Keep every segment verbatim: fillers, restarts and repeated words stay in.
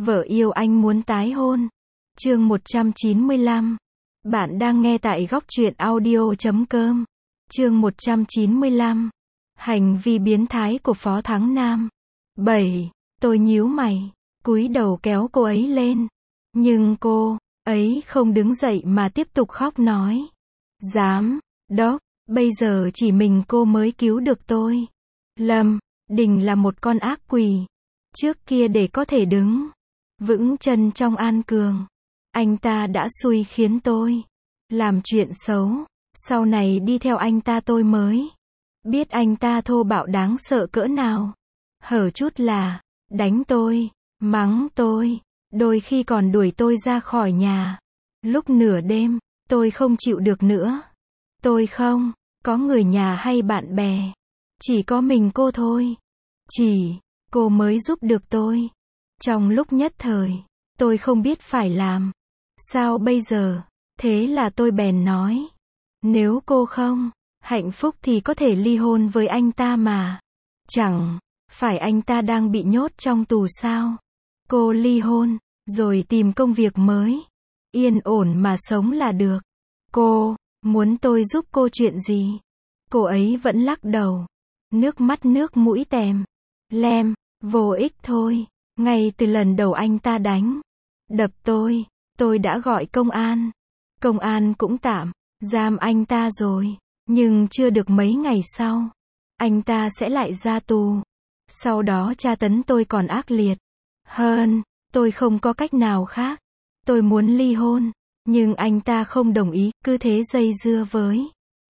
Vợ yêu anh muốn tái hôn. Chương một trăm chín mươi lăm. Bạn đang nghe tại góc truyện audio chấm com. Chương một trăm chín mươi lăm. Hành vi biến thái của Phó Thắng Nam. bảy. Tôi nhíu mày, cúi đầu kéo cô ấy lên. Nhưng cô ấy không đứng dậy mà tiếp tục khóc nói. Giám đốc, bây giờ chỉ mình cô mới cứu được tôi. Lâm Đình là một con ác quỷ. Trước kia để có thể đứng vững chân trong An Cường, anh ta đã xui khiến tôi làm chuyện xấu. Sau này đi theo anh ta tôi mới biết anh ta thô bạo đáng sợ cỡ nào. Hở chút là đánh tôi, mắng tôi, đôi khi còn đuổi tôi ra khỏi nhà. Lúc nửa đêm, tôi không chịu được nữa. Tôi không có người nhà hay bạn bè, chỉ có mình cô thôi. Chỉ cô mới giúp được tôi. Trong lúc nhất thời, tôi không biết phải làm sao bây giờ. Thế là tôi bèn nói, nếu cô không hạnh phúc thì có thể ly hôn với anh ta mà. Chẳng phải anh ta đang bị nhốt trong tù sao? Cô ly hôn, rồi tìm công việc mới, yên ổn mà sống là được. Cô muốn tôi giúp cô chuyện gì? Cô ấy vẫn lắc đầu, nước mắt nước mũi tèm lem. Vô ích thôi. Ngay từ lần đầu anh ta đánh đập tôi, tôi đã gọi công an. Công an cũng tạm giam anh ta rồi. Nhưng chưa được mấy ngày sau, anh ta sẽ lại ra tù. Sau đó tra tấn tôi còn ác liệt hơn. Tôi không có cách nào khác. Tôi muốn ly hôn, nhưng anh ta không đồng ý, cứ thế dây dưa với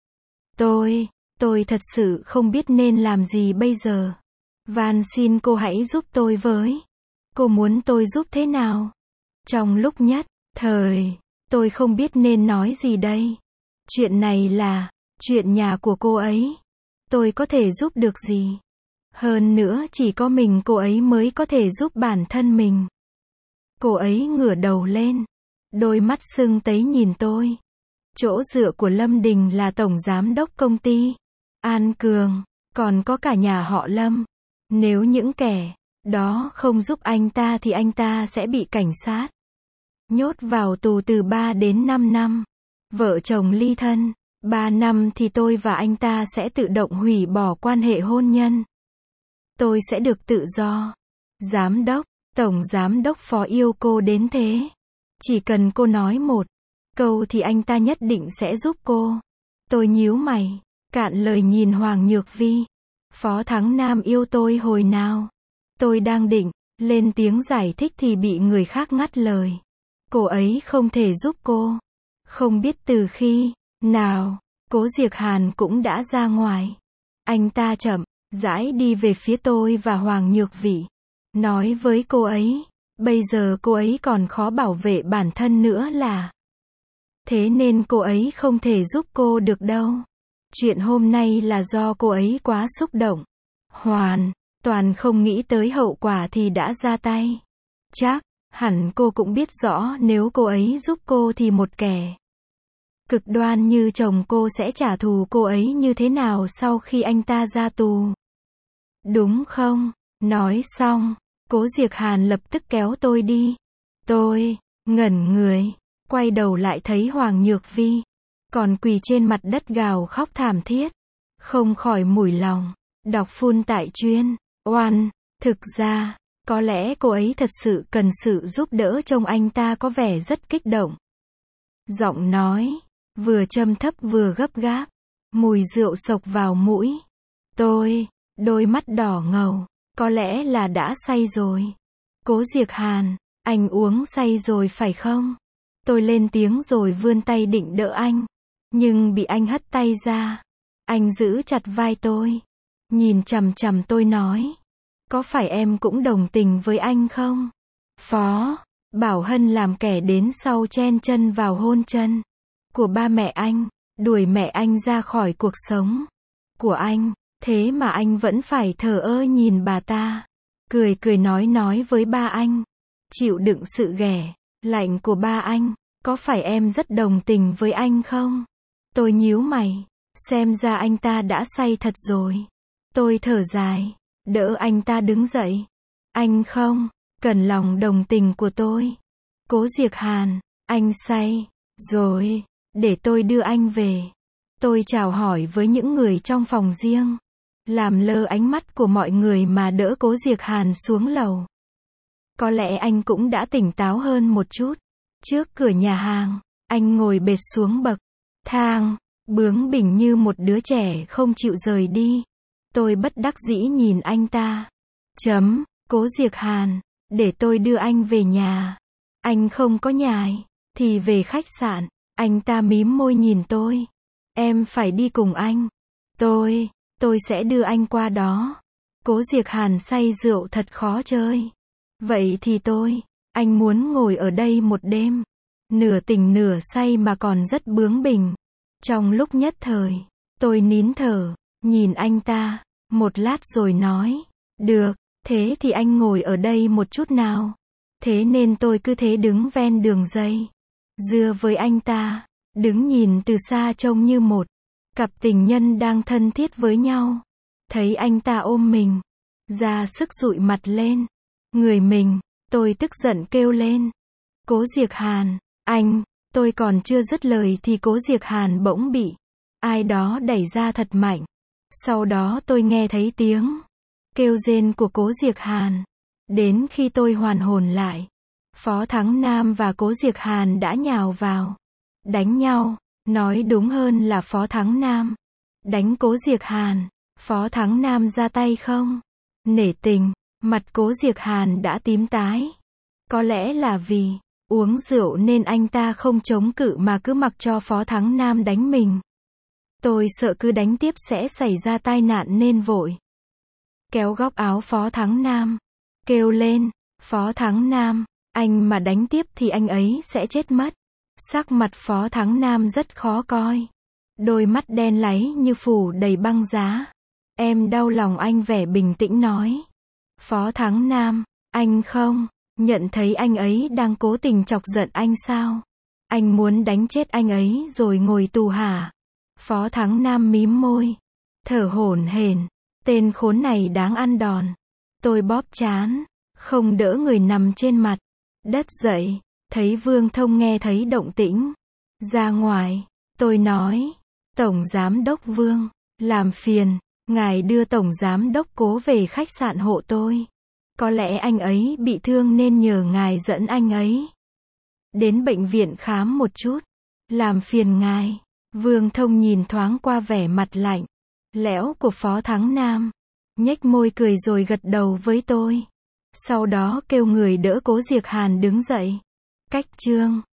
tôi. Tôi thật sự không biết nên làm gì bây giờ. Van xin cô hãy giúp tôi với. Cô muốn tôi giúp thế nào? Trong lúc nhất thời, tôi không biết nên nói gì đây. Chuyện này là chuyện nhà của cô ấy. Tôi có thể giúp được gì? Hơn nữa chỉ có mình cô ấy mới có thể giúp bản thân mình. Cô ấy ngửa đầu lên, đôi mắt sưng tấy nhìn tôi. Chỗ dựa của Lâm Đình là tổng giám đốc công ty An Cường, còn có cả nhà họ Lâm. Nếu những kẻ đó không giúp anh ta thì anh ta sẽ bị cảnh sát nhốt vào tù từ ba đến năm năm. Vợ chồng ly thân ba năm thì tôi và anh ta sẽ tự động hủy bỏ quan hệ hôn nhân. Tôi sẽ được tự do. Giám đốc, tổng giám đốc Phó yêu cô đến thế. Chỉ cần cô nói một câu thì anh ta nhất định sẽ giúp cô. Tôi nhíu mày, cạn lời nhìn Hoàng Nhược Vi. Phó Thắng Nam yêu tôi hồi nào? Tôi đang định lên tiếng giải thích thì bị người khác ngắt lời. Cô ấy không thể giúp cô. Không biết từ khi nào, Cố Diệc Hàn cũng đã ra ngoài. Anh ta chậm rãi đi về phía tôi và Hoàng Nhược Vĩ, nói với cô ấy, bây giờ cô ấy còn khó bảo vệ bản thân nữa là. Thế nên cô ấy không thể giúp cô được đâu. Chuyện hôm nay là do cô ấy quá xúc động. Hoàn toàn không nghĩ tới hậu quả thì đã ra tay. Chắc hẳn cô cũng biết rõ nếu cô ấy giúp cô thì một kẻ cực đoan như chồng cô sẽ trả thù cô ấy như thế nào sau khi anh ta ra tù. Đúng không? Nói xong, Cố Diệc Hàn lập tức kéo tôi đi. Tôi ngẩn người, quay đầu lại thấy Hoàng Nhược Vi còn quỳ trên mặt đất gào khóc thảm thiết. Không khỏi mủi lòng. Đọc phun tại chuyên oan. Thực ra, có lẽ cô ấy thật sự cần sự giúp đỡ. Trông anh ta có vẻ rất kích động. Giọng nói vừa trầm thấp vừa gấp gáp. Mùi rượu xộc vào mũi. Tôi, đôi mắt đỏ ngầu, có lẽ là đã say rồi. Cố Diệc Hàn, anh uống say rồi phải không? Tôi lên tiếng rồi vươn tay định đỡ anh, nhưng bị anh hất tay ra. Anh giữ chặt vai tôi, nhìn chằm chằm tôi nói, có phải em cũng đồng tình với anh không? Phó Bảo Hân làm kẻ đến sau chen chân vào hôn chân của ba mẹ anh, đuổi mẹ anh ra khỏi cuộc sống của anh. Thế mà anh vẫn phải thờ ơ nhìn bà ta, cười cười nói nói với ba anh, chịu đựng sự ghẻ lạnh của ba anh. Có phải em rất đồng tình với anh không? Tôi nhíu mày, xem ra anh ta đã say thật rồi. Tôi thở dài, đỡ anh ta đứng dậy. Anh không cần lòng đồng tình của tôi. Cố Diệc Hàn, anh say rồi, để tôi đưa anh về. Tôi chào hỏi với những người trong phòng riêng, làm lơ ánh mắt của mọi người mà đỡ Cố Diệc Hàn xuống lầu. Có lẽ anh cũng đã tỉnh táo hơn một chút. Trước cửa nhà hàng, anh ngồi bệt xuống bậc thang, bướng bỉnh như một đứa trẻ không chịu rời đi. Tôi bất đắc dĩ nhìn anh ta. Chấm, Cố Diệc Hàn, để tôi đưa anh về nhà. Anh không có nhà thì về khách sạn. Anh ta mím môi nhìn tôi. Em phải đi cùng anh. Tôi, tôi sẽ đưa anh qua đó. Cố Diệc Hàn say rượu thật khó chơi. Vậy thì tôi, anh muốn ngồi ở đây một đêm. Nửa tỉnh nửa say mà còn rất bướng bỉnh. Trong lúc nhất thời, tôi nín thở, nhìn anh ta, một lát rồi nói, được, thế thì anh ngồi ở đây một chút nào. Thế nên tôi cứ thế đứng ven đường dây dưa với anh ta, đứng nhìn từ xa trông như một cặp tình nhân đang thân thiết với nhau. Thấy anh ta ôm mình, ra sức dụi mặt lên người mình, tôi tức giận kêu lên. Cố Diệc Hàn, anh, tôi còn chưa dứt lời thì Cố Diệc Hàn bỗng bị ai đó đẩy ra thật mạnh. Sau đó tôi nghe thấy tiếng kêu rên của Cố Diệc Hàn. Đến khi tôi hoàn hồn lại, Phó Thắng Nam và Cố Diệc Hàn đã nhào vào đánh nhau. Nói đúng hơn là Phó Thắng Nam đánh Cố Diệc Hàn. Phó Thắng Nam ra tay không nể tình, mặt Cố Diệc Hàn đã tím tái. Có lẽ là vì uống rượu nên anh ta không chống cự mà cứ mặc cho Phó Thắng Nam đánh mình. Tôi sợ cứ đánh tiếp sẽ xảy ra tai nạn nên vội kéo góc áo Phó Thắng Nam, kêu lên, Phó Thắng Nam, anh mà đánh tiếp thì anh ấy sẽ chết mất. Sắc mặt Phó Thắng Nam rất khó coi. Đôi mắt đen láy như phủ đầy băng giá. Em đau lòng anh vẻ bình tĩnh nói. Phó Thắng Nam, anh không nhận thấy anh ấy đang cố tình chọc giận anh sao? Anh muốn đánh chết anh ấy rồi ngồi tù hả? Phó Thắng Nam mím môi, thở hổn hển. Tên khốn này đáng ăn đòn. Tôi bóp trán, không đỡ người nằm trên mặt đất dậy. Thấy Vương Thông nghe thấy động tĩnh ra ngoài, tôi nói, Tổng Giám đốc Vương, làm phiền, ngài đưa Tổng Giám đốc Cố về khách sạn hộ tôi. Có lẽ anh ấy bị thương nên nhờ ngài dẫn anh ấy đến bệnh viện khám một chút. Làm phiền ngài. Vương Thông nhìn thoáng qua vẻ mặt lạnh lẽo của Phó Thắng Nam, nhếch môi cười rồi gật đầu với tôi. Sau đó kêu người đỡ Cố Diệc Hàn đứng dậy. Cách chương